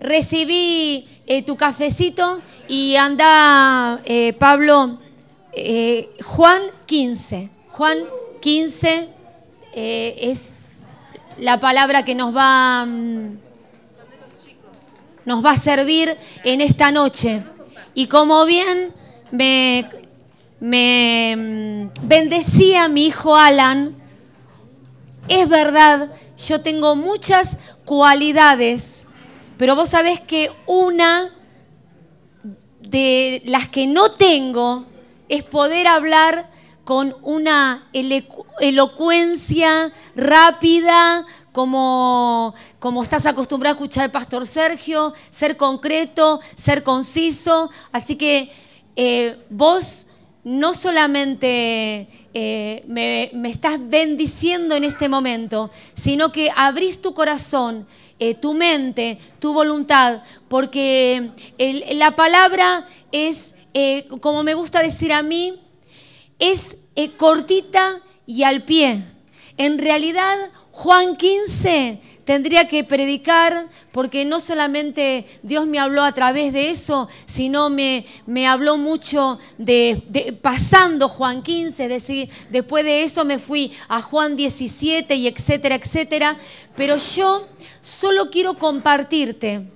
recibí tu cafecito y anda, Pablo, Juan 15. Juan 15 es la palabra que nos va a servir en esta noche. Y como bien me bendecía mi hijo Alan, es verdad, yo tengo muchas cualidades, pero vos sabés que una de las que no tengo es poder hablar con una elocuencia rápida, como estás acostumbrado a escuchar el pastor Sergio, ser concreto, ser conciso. Así que vos no solamente me estás bendiciendo en este momento, sino que abrís tu corazón, tu mente, tu voluntad, porque la palabra es, como me gusta decir a mí, es cortita y al pie. En realidad, Juan 15 tendría que predicar, porque no solamente Dios me habló a través de eso, sino me habló mucho de pasando Juan 15, es decir, después de eso me fui a Juan 17 y etcétera, etcétera. Pero yo solo quiero compartirte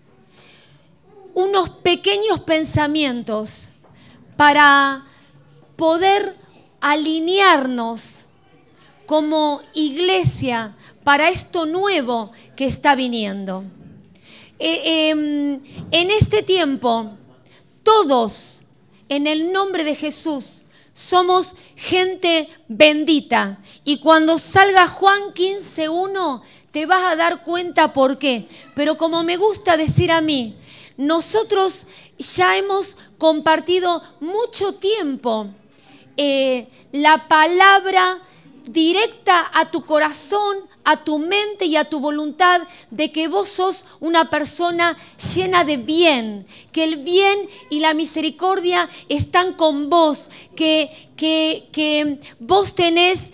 unos pequeños pensamientos para poder alinearnos como iglesia para esto nuevo que está viniendo. En este tiempo, todos, en el nombre de Jesús, somos gente bendita. Y cuando salga Juan 15:1, te vas a dar cuenta por qué. Pero como me gusta decir a mí, nosotros ya hemos compartido mucho tiempo la palabra directa a tu corazón, a tu mente y a tu voluntad, de que vos sos una persona llena de bien, que el bien y la misericordia están con vos, que vos tenés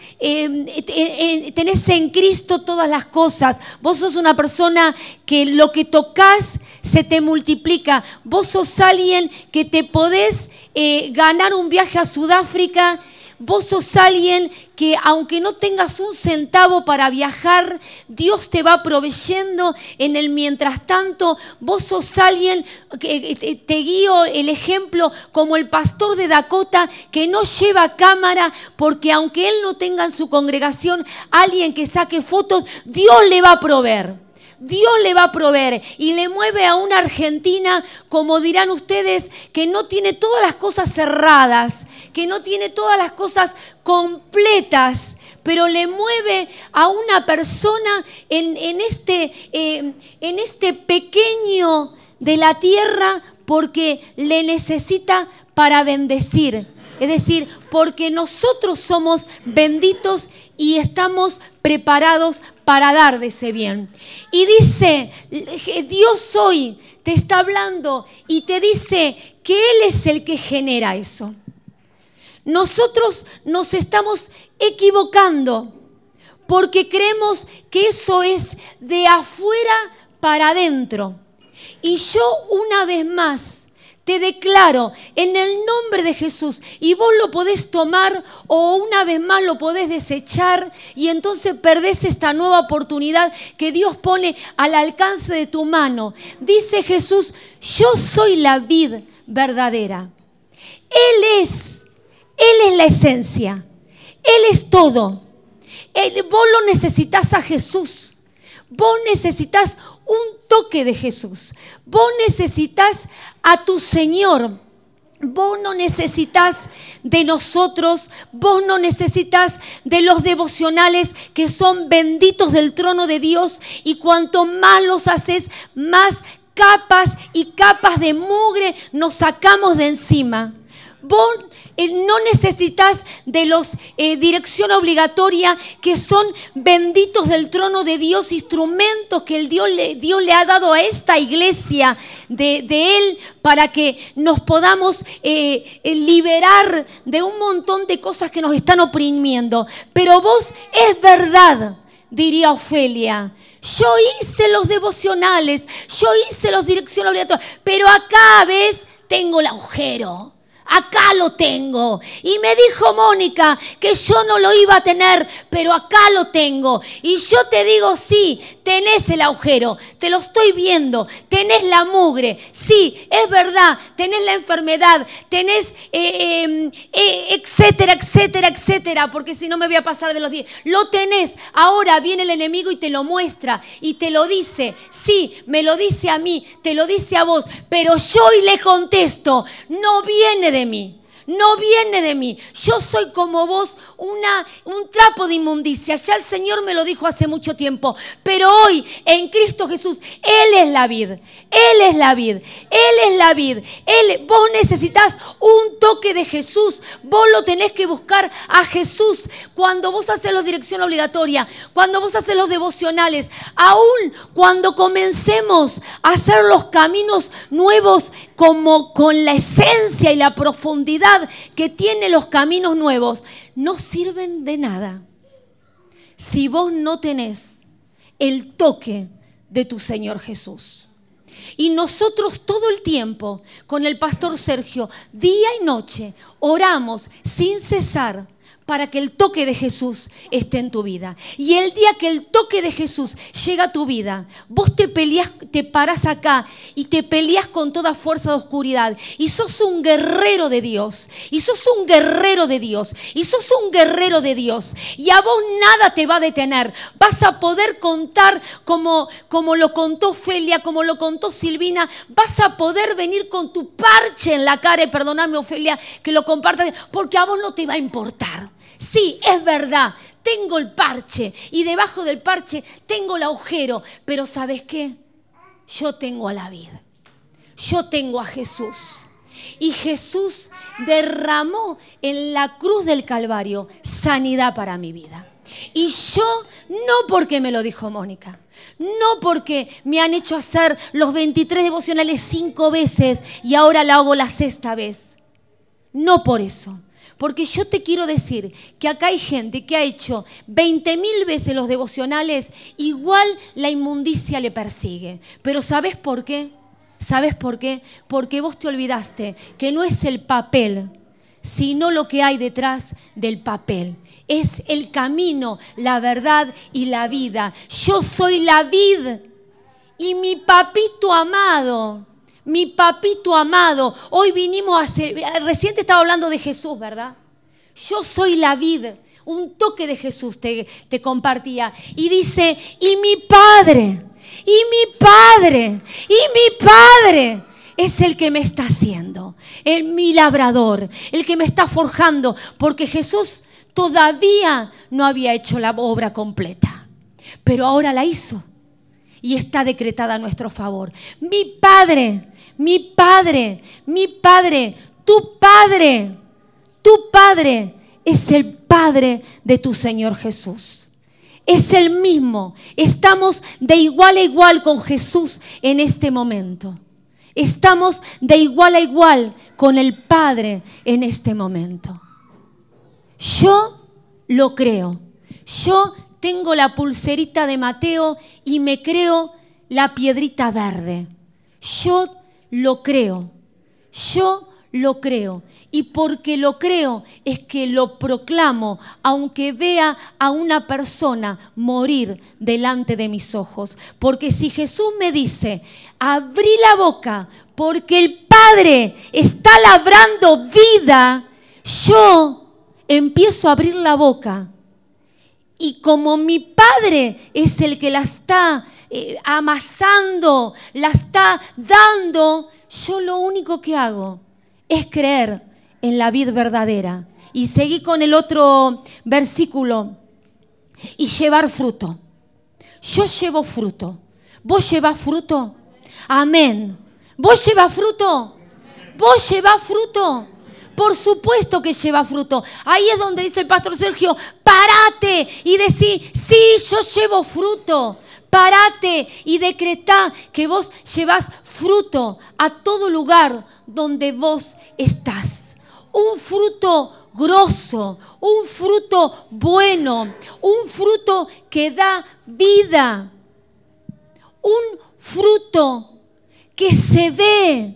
en Cristo todas las cosas. Vos sos una persona que lo que tocas se te multiplica. Vos sos alguien que te podés ganar un viaje a Sudáfrica. Vos sos alguien que aunque no tengas un centavo para viajar, Dios te va proveyendo en el mientras tanto. Vos sos alguien que te guío el ejemplo como el pastor de Dakota, que no lleva cámara porque aunque él no tenga en su congregación alguien que saque fotos, Dios le va a proveer. Dios le va a proveer y le mueve a una Argentina, como dirán ustedes, que no tiene todas las cosas cerradas, que no tiene todas las cosas completas, pero le mueve a una persona en este pequeño de la tierra porque le necesita para bendecir. Es decir, porque nosotros somos benditos y estamos preparados para dar de ese bien. Y dice, Dios hoy te está hablando y te dice que Él es el que genera eso. Nosotros nos estamos equivocando porque creemos que eso es de afuera para adentro. Y yo una vez más te declaro en el nombre de Jesús, y vos lo podés tomar o una vez más lo podés desechar, y entonces perdés esta nueva oportunidad que Dios pone al alcance de tu mano. Dice Jesús, yo soy la vid verdadera. Él es la esencia. Él es todo. Vos lo necesitas a Jesús. Vos necesitas un toque de Jesús. Vos necesitas a tu Señor. Vos no necesitas de nosotros, vos no necesitas de los devocionales que son benditos del trono de Dios, y cuanto más los haces, más capas y capas de mugre nos sacamos de encima. Vos no necesitas de los dirección obligatoria que son benditos del trono de Dios, instrumentos que Dios le ha dado a esta iglesia de Él para que nos podamos liberar de un montón de cosas que nos están oprimiendo. Pero vos, es verdad, diría Ofelia, Yo hice los devocionales, yo hice los direcciones obligatorias, pero acá, ¿ves? Tengo el agujero. Acá lo tengo. Y me dijo Mónica que yo no lo iba a tener, pero acá lo tengo. Y yo te digo, sí, tenés el agujero, te lo estoy viendo, tenés la mugre, sí, es verdad, tenés la enfermedad, tenés etcétera, etcétera, etcétera, porque si no me voy a pasar de los 10. Lo tenés. Ahora viene el enemigo y te lo muestra y te lo dice. Sí, me lo dice a mí, te lo dice a vos, pero yo hoy le contesto, no viene de mí. No viene de mí. Yo soy como vos, un trapo de inmundicia. Ya el Señor me lo dijo hace mucho tiempo. Pero hoy, en Cristo Jesús, Él es la vid. Él es la vid. Él es la vid. Vos necesitas un toque de Jesús. Vos lo tenés que buscar a Jesús. Cuando vos haces la dirección obligatoria, cuando vos haces los devocionales, aún cuando comencemos a hacer los caminos nuevos, como con la esencia y la profundidad que tienen los caminos nuevos, no sirven de nada si vos no tenés el toque de tu Señor Jesús. Y nosotros todo el tiempo, con el pastor Sergio, día y noche, oramos sin cesar para que el toque de Jesús esté en tu vida. Y el día que el toque de Jesús llega a tu vida, vos te parás acá y te peleás con toda fuerza de oscuridad. Y sos un guerrero de Dios. Y sos un guerrero de Dios. Y sos un guerrero de Dios. Y a vos nada te va a detener. Vas a poder contar como lo contó Ofelia, como lo contó Silvina. Vas a poder venir con tu parche en la cara. Perdóname, Ofelia, que lo compartas, porque a vos no te va a importar. Sí, es verdad, tengo el parche y debajo del parche tengo el agujero, pero ¿sabes qué? Yo tengo a la vida, yo tengo a Jesús. Y Jesús derramó en la cruz del Calvario sanidad para mi vida. Y yo, no porque me lo dijo Mónica, no porque me han hecho hacer los 23 devocionales 5 veces y ahora la hago la 6ª vez. No por eso. Porque yo te quiero decir que acá hay gente que ha hecho 20.000 veces los devocionales, igual la inmundicia le persigue. Pero ¿sabes por qué? ¿Sabes por qué? Porque vos te olvidaste que no es el papel, sino lo que hay detrás del papel. Es el camino, la verdad y la vida. Yo soy la vid y mi papito amado. Mi papito amado, hoy vinimos recién te estaba hablando de Jesús, ¿verdad? Yo soy la vid, un toque de Jesús te compartía. Y dice, y mi Padre es el que me está haciendo, mi labrador, el que me está forjando, porque Jesús todavía no había hecho la obra completa, pero ahora la hizo. Y está decretada a nuestro favor. Mi Padre, tu Padre es el Padre de tu Señor Jesús. Es el mismo. Estamos de igual a igual con Jesús en este momento. Estamos de igual a igual con el Padre en este momento. Yo lo creo. Yo tengo la pulserita de Mateo y me creo la piedrita verde. Yo lo creo. Y porque lo creo es que lo proclamo, aunque vea a una persona morir delante de mis ojos. Porque si Jesús me dice, abrí la boca porque el Padre está labrando vida, yo empiezo a abrir la boca. Y como mi Padre es el que la está amasando, la está dando, yo lo único que hago es creer en la vid verdadera. Y seguí con el otro versículo. Y llevar fruto. Yo llevo fruto. ¿Vos llevás fruto? Amén. ¿Vos llevás fruto? ¿Vos llevás fruto? Por supuesto que lleva fruto. Ahí es donde dice el pastor Sergio, parate y decí, sí, yo llevo fruto. Parate y decretá que vos llevás fruto a todo lugar donde vos estás. Un fruto grosso, un fruto bueno, un fruto que da vida. un fruto que se ve,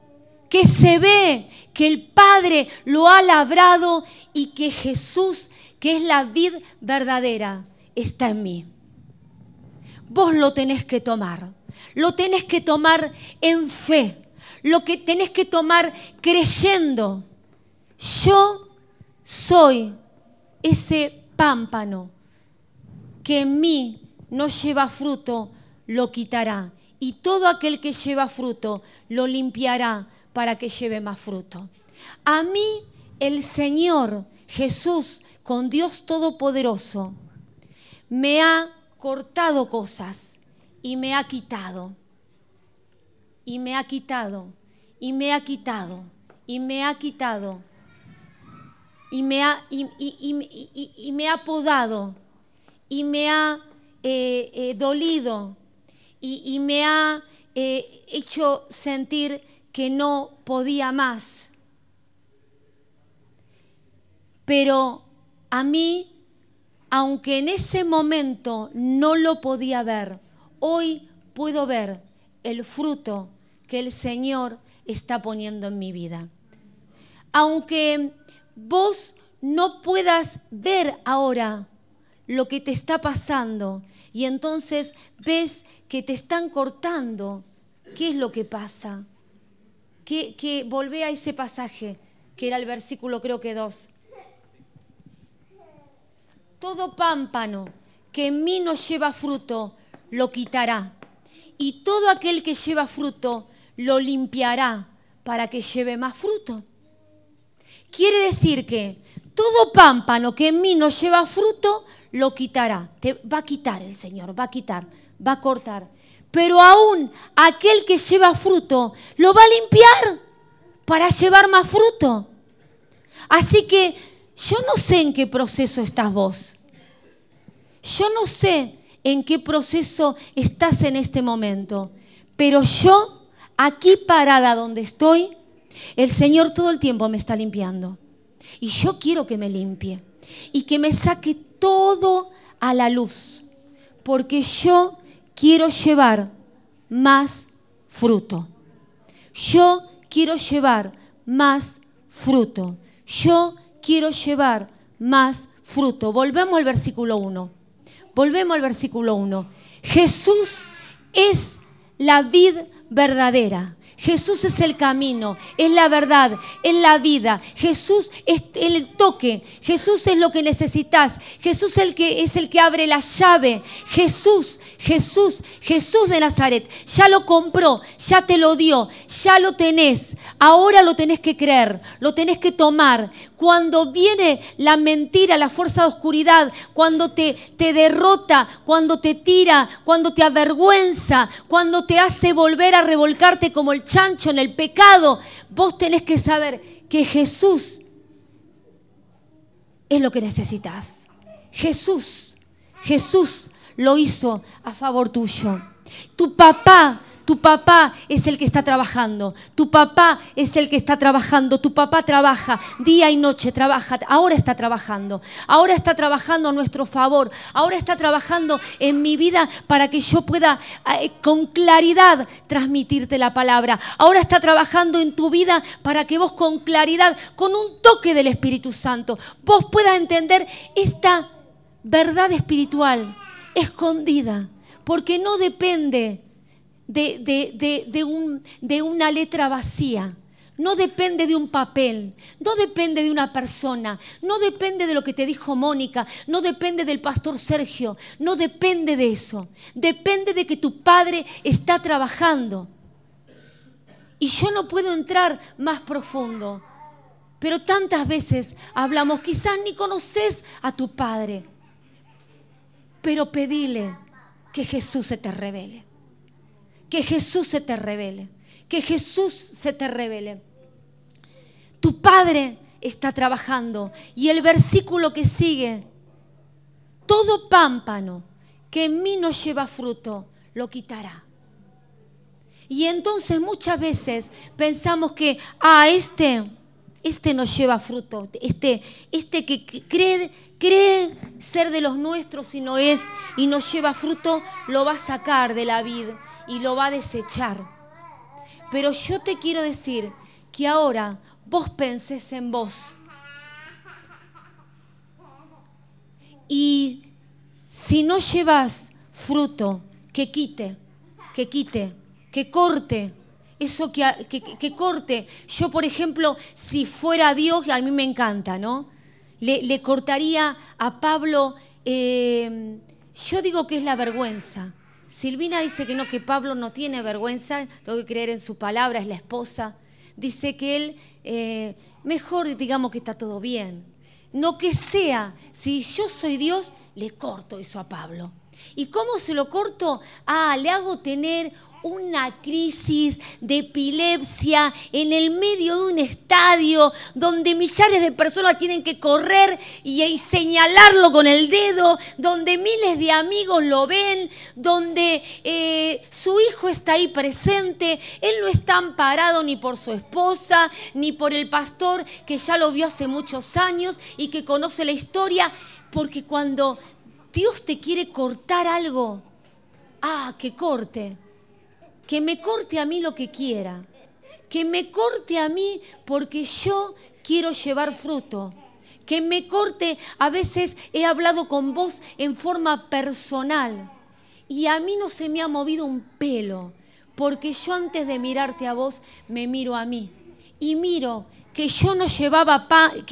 que el Padre lo ha labrado y que Jesús, que es la vid verdadera, está en mí. Vos lo tenés que tomar en fe, lo que tenés que tomar creyendo. Yo soy ese pámpano que en mí no lleva fruto, lo quitará. Y todo aquel que lleva fruto, lo limpiará para que lleve más fruto. A mí, el Señor Jesús, con Dios Todopoderoso, me ha cortado cosas y me ha quitado. Y me ha quitado, y me ha quitado, y me ha quitado. Y me ha podado, y me ha dolido, y me ha hecho sentir que no podía más. Pero a mí, aunque en ese momento no lo podía ver, hoy puedo ver el fruto que el Señor está poniendo en mi vida. Aunque vos no puedas ver ahora lo que te está pasando y entonces ves que te están cortando, ¿qué es lo que pasa? Que volvé a ese pasaje, que era el versículo creo que 2. Todo pámpano que en mí no lleva fruto, lo quitará. Y todo aquel que lleva fruto, lo limpiará para que lleve más fruto. Quiere decir que todo pámpano que en mí no lleva fruto, lo quitará. Te va a quitar el Señor, va a quitar, va a cortar. Pero aún aquel que lleva fruto, lo va a limpiar para llevar más fruto. Así que yo no sé en qué proceso estás vos. Yo no sé en qué proceso estás en este momento. Pero yo, aquí parada donde estoy, el Señor todo el tiempo me está limpiando. Y yo quiero que me limpie. Y que me saque todo a la luz. Porque yo quiero llevar más fruto. Yo quiero llevar más fruto. Yo quiero llevar más fruto. Volvemos al versículo 1. Volvemos al versículo 1. Jesús es la vid verdadera. Jesús es el camino, es la verdad, es la vida. Jesús es el toque. Jesús es lo que necesitas. Jesús es el que abre la llave. Jesús de Nazaret. Ya lo compró, ya te lo dio, ya lo tenés. Ahora lo tenés que creer, lo tenés que tomar. Cuando viene la mentira, la fuerza de oscuridad, cuando te derrota, cuando te tira, cuando te avergüenza, cuando te hace volver a revolcarte como el chancho en el pecado, vos tenés que saber que Jesús es lo que necesitas. Jesús lo hizo a favor tuyo. Tu papá es el que está trabajando. Tu papá es el que está trabajando. Tu papá trabaja día y noche, trabaja. Ahora está trabajando. Ahora está trabajando a nuestro favor. Ahora está trabajando en mi vida para que yo pueda con claridad transmitirte la palabra. Ahora está trabajando en tu vida para que vos con claridad, con un toque del Espíritu Santo, vos puedas entender esta verdad espiritual escondida. Porque no depende de una letra vacía, no depende de un papel, no depende de una persona, no depende de lo que te dijo Mónica, no depende del pastor Sergio, no depende de eso, depende de que tu Padre está trabajando. Y yo no puedo entrar más profundo, pero tantas veces hablamos, quizás ni conoces a tu Padre, pero pedile que Jesús se te revele. Que Jesús se te revele. Que Jesús se te revele. Tu Padre está trabajando. Y el versículo que sigue: todo pámpano que en mí no lleva fruto, lo quitará. Y entonces muchas veces pensamos que, este este no lleva fruto, este que cree ser de los nuestros y no es, y no lleva fruto, lo va a sacar de la vid y lo va a desechar. Pero yo te quiero decir que ahora vos pensés en vos. Y si no llevas fruto, que quite, que corte. Eso que corte. Yo, por ejemplo, si fuera Dios, a mí me encanta, ¿no? Le cortaría a Pablo, yo digo que es la vergüenza. Silvina dice que no, que Pablo no tiene vergüenza, tengo que creer en su palabra, es la esposa. Dice que él, mejor digamos que está todo bien. No que sea, si yo soy Dios, le corto eso a Pablo. ¿Y cómo se lo corto? Le hago tener una crisis de epilepsia en el medio de un estadio donde millares de personas tienen que correr y señalarlo con el dedo, donde miles de amigos lo ven, donde su hijo está ahí presente. Él no está amparado ni por su esposa, ni por el pastor que ya lo vio hace muchos años y que conoce la historia, porque cuando Dios te quiere cortar algo, que corte. Que me corte a mí lo que quiera. Que me corte a mí porque yo quiero llevar fruto. Que me corte, a veces he hablado con vos en forma personal y a mí no se me ha movido un pelo, porque yo antes de mirarte a vos me miro a mí y miro que yo no llevaba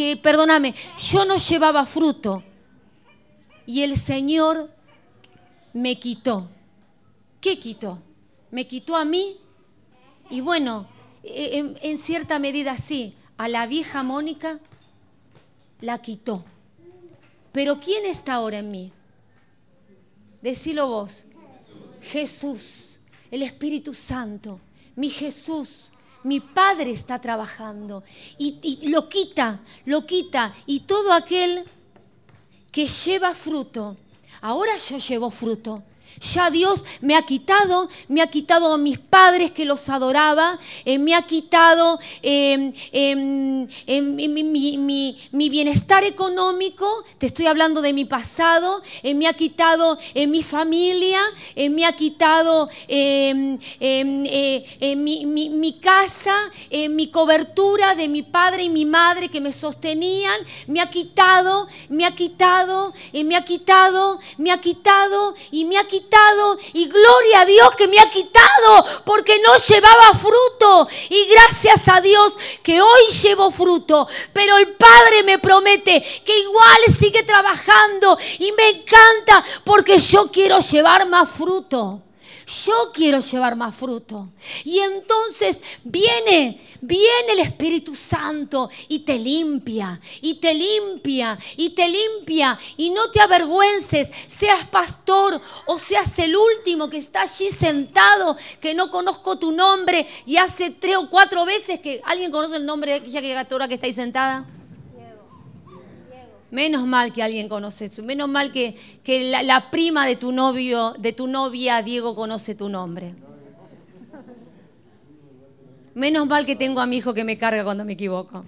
yo no llevaba fruto y el Señor me quitó. ¿Qué quitó? Me quitó a mí y bueno, en cierta medida sí, a la vieja Mónica la quitó. Pero ¿quién está ahora en mí? Decilo vos. Jesús, el Espíritu Santo, mi Jesús, mi Padre está trabajando y lo quita y todo aquel que lleva fruto, ahora yo llevo fruto. Ya Dios me ha quitado a mis padres que los adoraba, me ha quitado mi bienestar económico, te estoy hablando de mi pasado, me ha quitado mi familia, me ha quitado mi casa, mi cobertura de mi padre y mi madre que me sostenían, me ha quitado y gloria a Dios que me ha quitado porque no llevaba fruto y gracias a Dios que hoy llevo fruto, pero el Padre me promete que igual sigue trabajando y me encanta porque yo quiero llevar más fruto. Yo quiero llevar más fruto. Y entonces viene el Espíritu Santo y te limpia, y no te avergüences, seas pastor o seas el último que está allí sentado, que no conozco tu nombre y hace 3 o 4 veces que alguien conoce el nombre de aquella criatura que está ahí sentada. Menos mal que alguien conoce eso. Menos mal que la prima de tu novio, de tu novia, Diego, conoce tu nombre. Menos mal que tengo a mi hijo que me carga cuando me equivoco.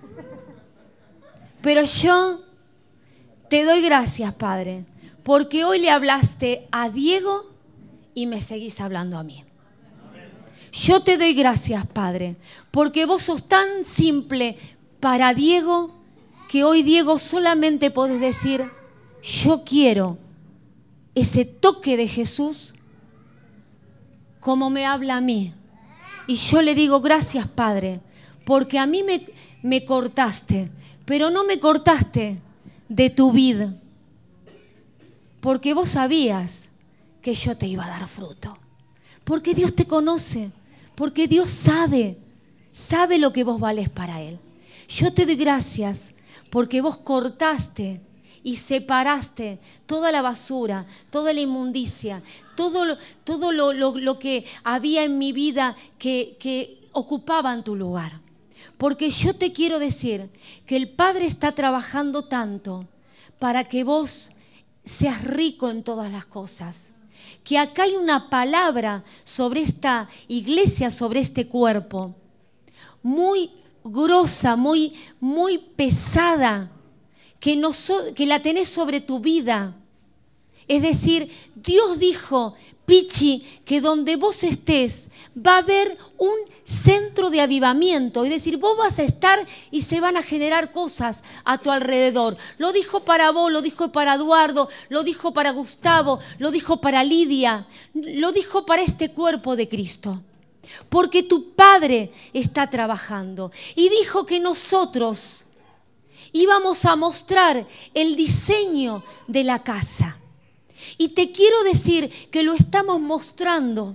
Pero yo te doy gracias, Padre, porque hoy le hablaste a Diego y me seguís hablando a mí. Yo te doy gracias, Padre, porque vos sos tan simple para Diego que hoy, Diego, solamente podés decir, yo quiero ese toque de Jesús como me habla a mí. Y yo le digo, gracias, Padre, porque a mí me cortaste, pero no me cortaste de tu vida, porque vos sabías que yo te iba a dar fruto, porque Dios te conoce, porque Dios sabe lo que vos valés para Él. Yo te doy gracias porque vos cortaste y separaste toda la basura, toda la inmundicia, todo lo que había en mi vida que ocupaban tu lugar. Porque yo te quiero decir que el Padre está trabajando tanto para que vos seas rico en todas las cosas. Que acá hay una palabra sobre esta iglesia, sobre este cuerpo, muy grosa, muy, muy pesada, que la tenés sobre tu vida. Es decir, Dios dijo, Pichi, que donde vos estés va a haber un centro de avivamiento. Es decir, vos vas a estar y se van a generar cosas a tu alrededor. Lo dijo para vos, lo dijo para Eduardo, lo dijo para Gustavo, lo dijo para Lidia, lo dijo para este cuerpo de Cristo. Porque tu Padre está trabajando. Y dijo que nosotros íbamos a mostrar el diseño de la casa. Y te quiero decir que lo estamos mostrando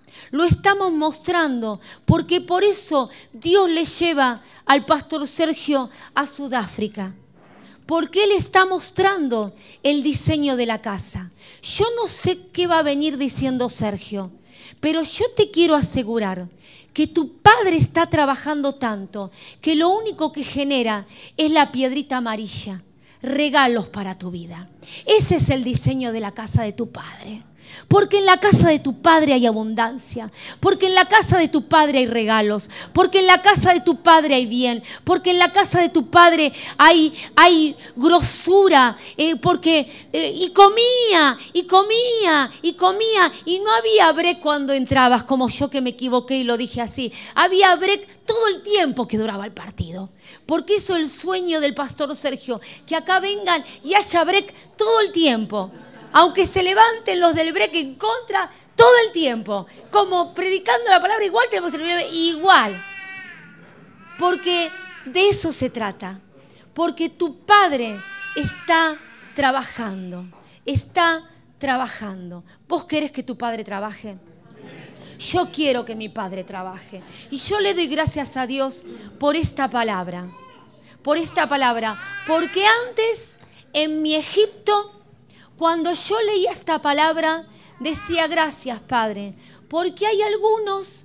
porque por eso Dios le lleva al pastor Sergio a Sudáfrica, porque Él está mostrando el diseño de la casa. Yo no sé qué va a venir diciendo Sergio, pero yo te quiero asegurar que tu Padre está trabajando tanto que lo único que genera es la piedrita amarilla. Regalos para tu vida. Ese es el diseño de la casa de tu Padre. Porque en la casa de tu Padre hay abundancia. Porque en la casa de tu Padre hay regalos. Porque en la casa de tu Padre hay bien. Porque en la casa de tu Padre hay grosura. Y comía. Y no había break cuando entrabas, como yo que me equivoqué y lo dije así. Había break todo el tiempo que duraba el partido. Porque eso es el sueño del pastor Sergio. Que acá vengan y haya break todo el tiempo. Aunque se levanten los del break en contra todo el tiempo. Como predicando la palabra igual tenemos el break igual. Porque de eso se trata. Porque tu Padre está trabajando. Está trabajando. ¿Vos querés que tu Padre trabaje? Yo quiero que mi Padre trabaje. Y yo le doy gracias a Dios por esta palabra. Por esta palabra. Porque antes, en mi Egipto, cuando yo leía esta palabra, decía gracias, Padre. Porque hay algunos,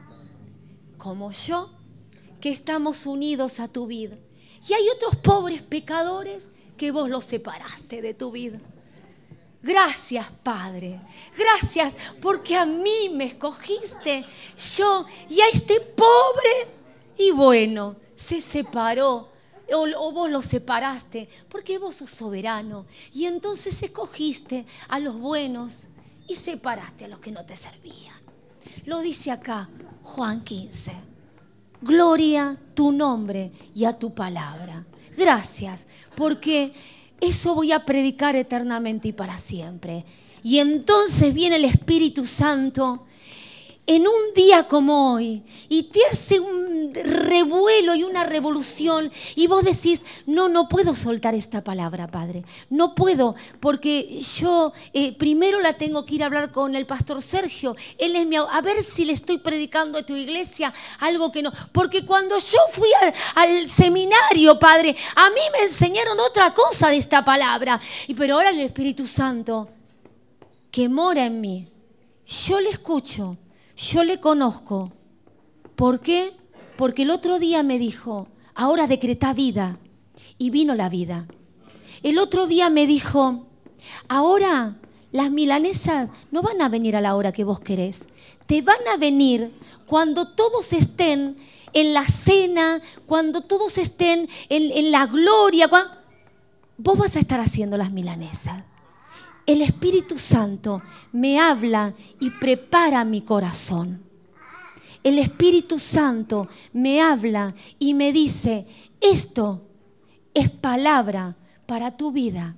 como yo, que estamos unidos a tu vida. Y hay otros pobres pecadores que vos los separaste de tu vida. Gracias, Padre. Gracias porque a mí me escogiste. Yo y a este pobre. Y bueno, se separó. O vos lo separaste. Porque vos sos soberano. Y entonces escogiste a los buenos y separaste a los que no te servían. Lo dice acá Juan 15. Gloria a tu nombre y a tu palabra. Gracias porque eso voy a predicar eternamente y para siempre. Y entonces viene el Espíritu Santo en un día como hoy y te hace un revuelo y una revolución y vos decís, no puedo soltar esta palabra, Padre. No puedo porque yo primero la tengo que ir a hablar con el pastor Sergio. Él es a ver si le estoy predicando a tu iglesia algo que no. Porque cuando yo fui al seminario, Padre, a mí me enseñaron otra cosa de esta palabra. Pero ahora el Espíritu Santo que mora en mí, yo le escucho. Yo le conozco. ¿Por qué? Porque el otro día me dijo, ahora decretá vida. Y vino la vida. El otro día me dijo, ahora las milanesas no van a venir a la hora que vos querés. Te van a venir cuando todos estén en la cena, cuando todos estén en la gloria. Vos vas a estar haciendo las milanesas. El Espíritu Santo me habla y prepara mi corazón. El Espíritu Santo me habla y me dice, esto es palabra para tu vida.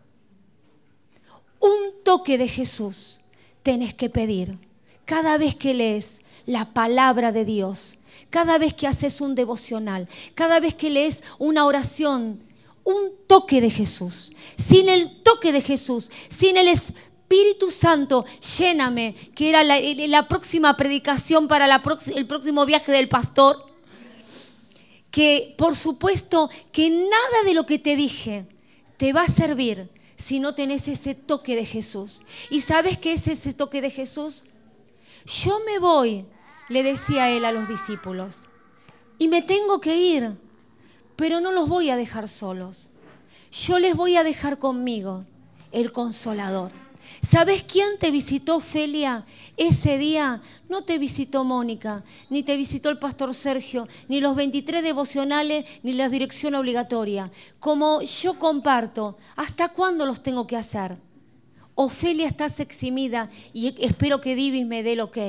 Un toque de Jesús tenés que pedir. Cada vez que lees la palabra de Dios, cada vez que haces un devocional, cada vez que lees una oración, un toque de Jesús. Sin el toque de Jesús, sin el Espíritu Santo, lléname, que era la próxima predicación para el próximo viaje del pastor. Que por supuesto que nada de lo que te dije te va a servir si no tenés ese toque de Jesús. ¿Y sabes qué es ese toque de Jesús? Yo me voy, le decía él a los discípulos, y me tengo que ir. Pero no los voy a dejar solos. Yo les voy a dejar conmigo el Consolador. ¿Sabes quién te visitó, Ofelia? Ese día no te visitó Mónica, ni te visitó el pastor Sergio, ni los 23 devocionales, ni la dirección obligatoria. Como yo comparto, ¿hasta cuándo los tengo que hacer? Ofelia, estás eximida y espero que Divis me dé el ok.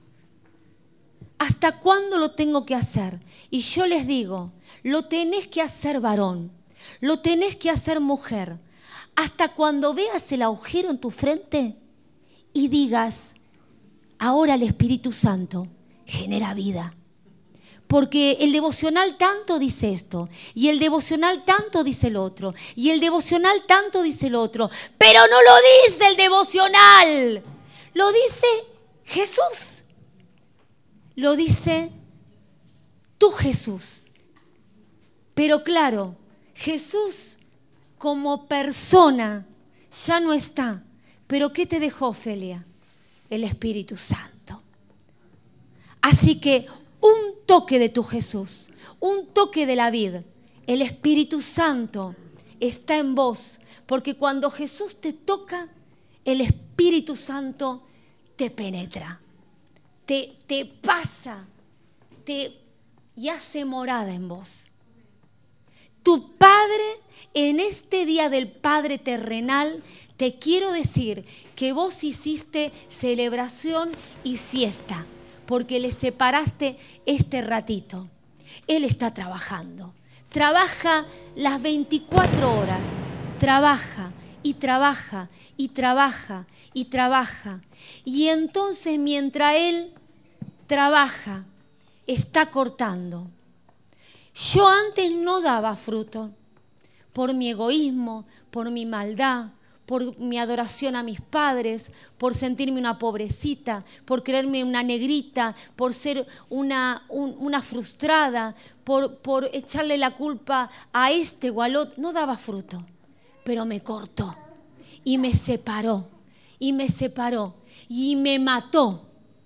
¿Hasta cuándo lo tengo que hacer? Y yo les digo, lo tenés que hacer varón, lo tenés que hacer mujer. Hasta cuando veas el agujero en tu frente y digas, ahora el Espíritu Santo genera vida. Porque el devocional tanto dice esto, y el devocional tanto dice el otro, y el devocional tanto dice el otro, pero no lo dice el devocional, lo dice Jesús, lo dice tu Jesús. Pero claro, Jesús como persona ya no está. ¿Pero qué te dejó, Ofelia? El Espíritu Santo. Así que un toque de tu Jesús, un toque de la vid, el Espíritu Santo está en vos, porque cuando Jesús te toca, el Espíritu Santo te penetra, te pasa, y hace morada en vos. Tu Padre, en este día del Padre terrenal, te quiero decir que vos hiciste celebración y fiesta, porque le separaste este ratito. Él está trabajando. Trabaja las 24 horas. Trabaja y trabaja y trabaja y trabaja. Y entonces mientras Él trabaja, está cortando. Yo antes no daba fruto por mi egoísmo, por mi maldad, por mi adoración a mis padres, por sentirme una pobrecita, por creerme una negrita, por ser una frustrada, por echarle la culpa a este o al otro. No daba fruto, pero me cortó y me separó y me mató.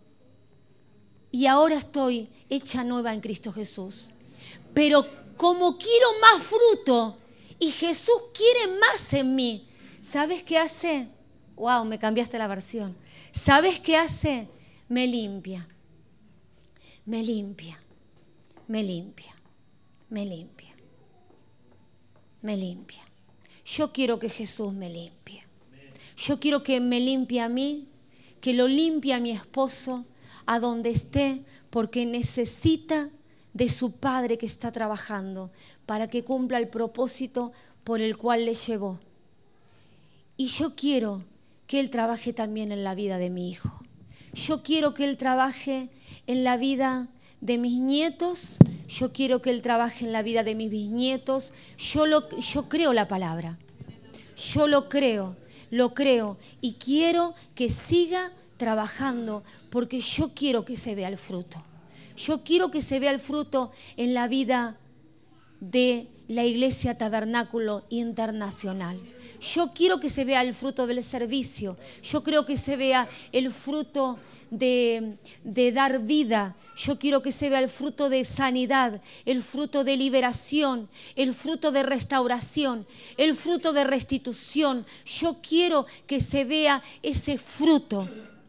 Y ahora estoy hecha nueva en Cristo Jesús. Pero como quiero más fruto y Jesús quiere más en mí, ¿sabes qué hace? Wow, me cambiaste la versión. ¿Sabes qué hace? Me limpia. Me limpia. Me limpia. Me limpia. Me limpia. Yo quiero que Jesús me limpie. Yo quiero que me limpie a mí, que lo limpie a mi esposo, a donde esté, porque necesita de su Padre que está trabajando para que cumpla el propósito por el cual le llevó. Y yo quiero que Él trabaje también en la vida de mi hijo. Yo quiero que Él trabaje en la vida de mis nietos. Yo quiero que Él trabaje en la vida de mis bisnietos. Yo creo la palabra. Yo lo creo y quiero que siga trabajando porque yo quiero que se vea el fruto. Yo quiero que se vea el fruto en la vida de la Iglesia Tabernáculo Internacional. Yo quiero que se vea el fruto del servicio. Yo creo que se vea el fruto de dar vida. Yo quiero que se vea el fruto de sanidad, el fruto de liberación, el fruto de restauración, el fruto de restitución. Yo quiero que se vea ese fruto.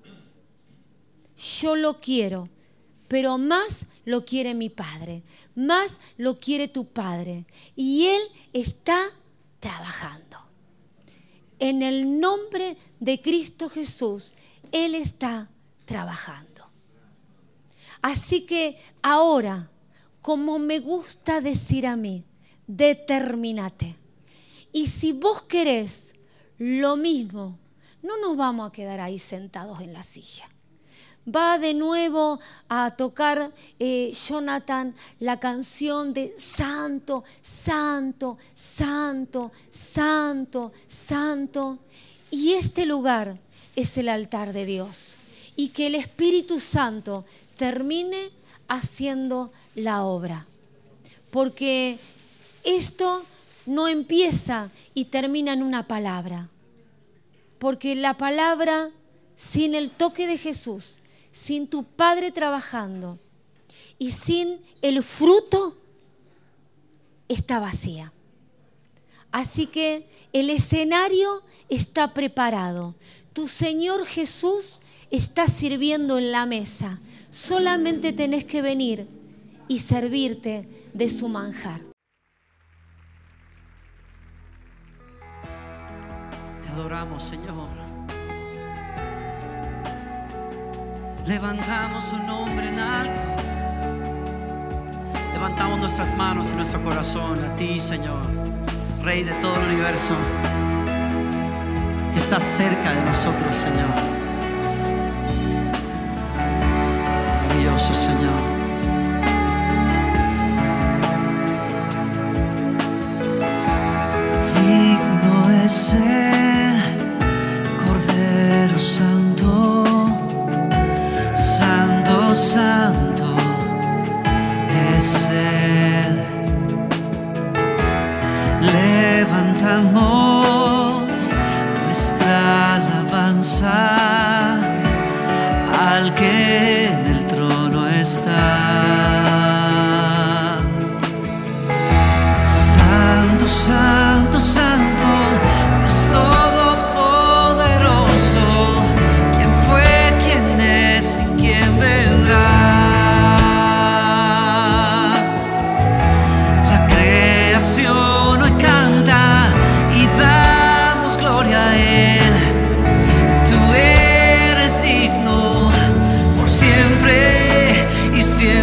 Yo lo quiero. Pero más lo quiere mi Padre, más lo quiere tu Padre. Y Él está trabajando. En el nombre de Cristo Jesús, Él está trabajando. Así que ahora, como me gusta decir a mí, determínate. Y si vos querés lo mismo, no nos vamos a quedar ahí sentados en la silla. Va de nuevo a tocar Jonathan la canción de Santo, Santo, Santo, Santo, Santo. Y este lugar es el altar de Dios. Y que el Espíritu Santo termine haciendo la obra. Porque esto no empieza y termina en una palabra. Porque la palabra, sin el toque de Jesús, sin tu Padre trabajando y sin el fruto, está vacía. Así que el escenario está preparado. Tu Señor Jesús está sirviendo en la mesa. Solamente tenés que venir y servirte de su manjar. Te adoramos, Señor. Levantamos su nombre en alto. Levantamos nuestras manos y nuestro corazón a ti, Señor, Rey de todo el universo, que estás cerca de nosotros, Señor. Maravilloso, Señor. Digno es el Cordero Santo, Santo, Santo es Él. Levantamos nuestra alabanza al que en el trono está. Santo, Santo, Santo, Dios Todopoderoso, ¿quién fue, quién es y quién vendrá? La creación hoy canta y damos gloria a Él. Tú eres digno por siempre y siempre.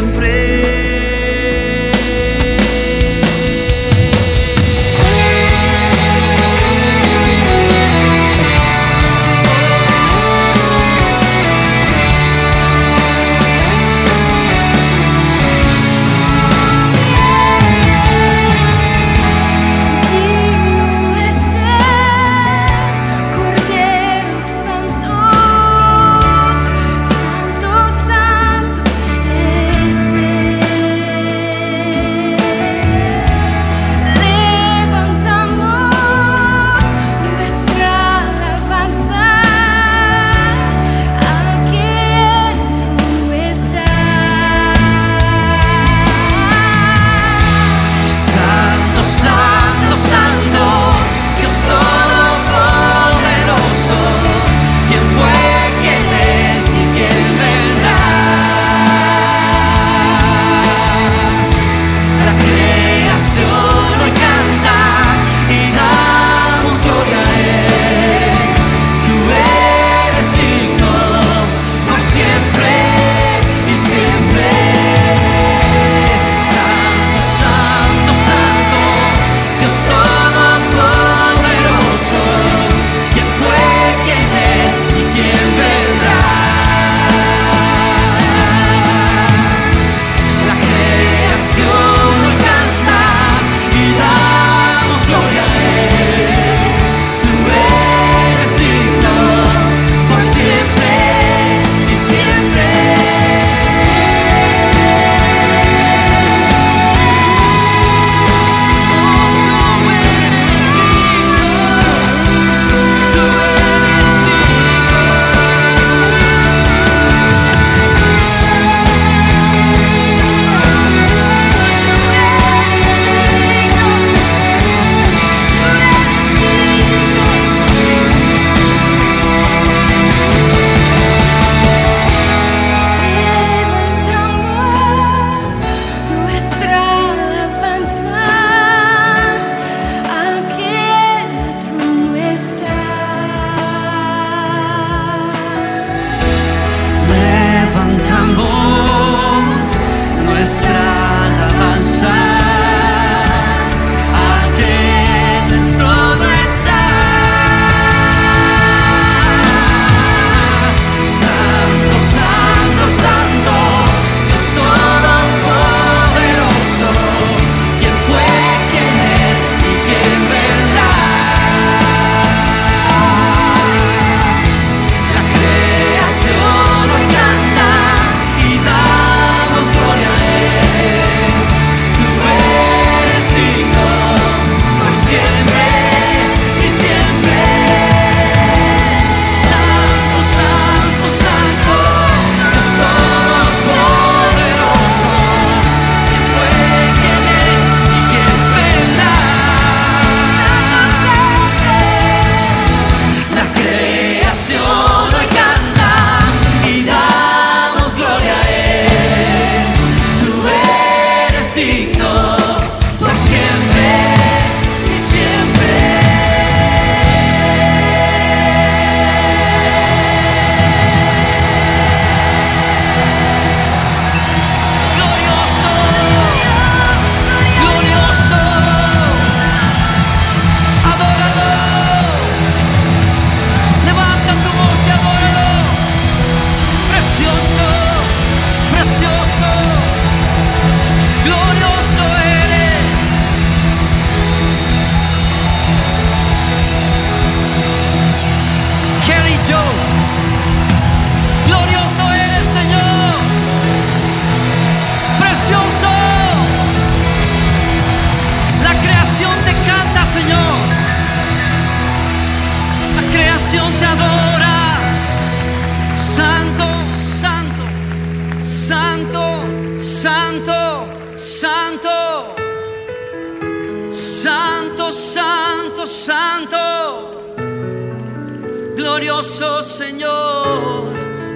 poderoso Señor.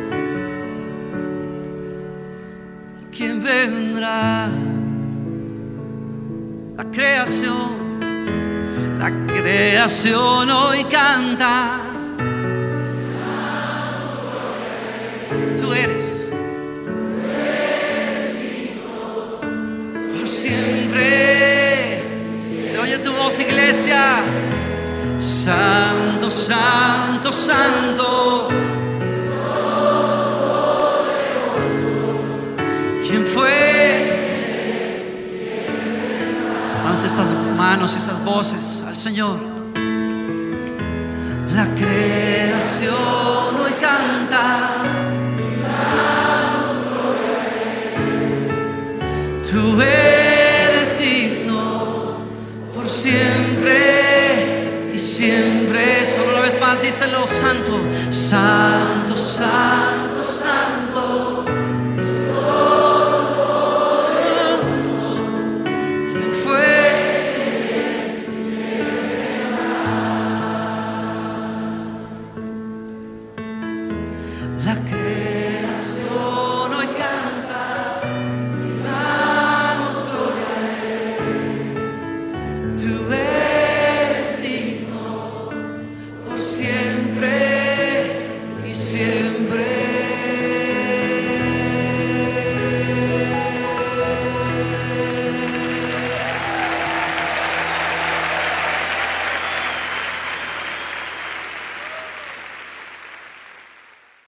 ¿Quién vendrá? La creación hoy canta. Tú eres por siempre. Se oye tu voz, iglesia. Santo, santo, santo. ¿Quién fue? Alza esas manos y esas voces al Señor. La creación hoy canta. Tú eres digno por siempre y siempre. Solo una vez más díselo. Santo, santo, santo, santo.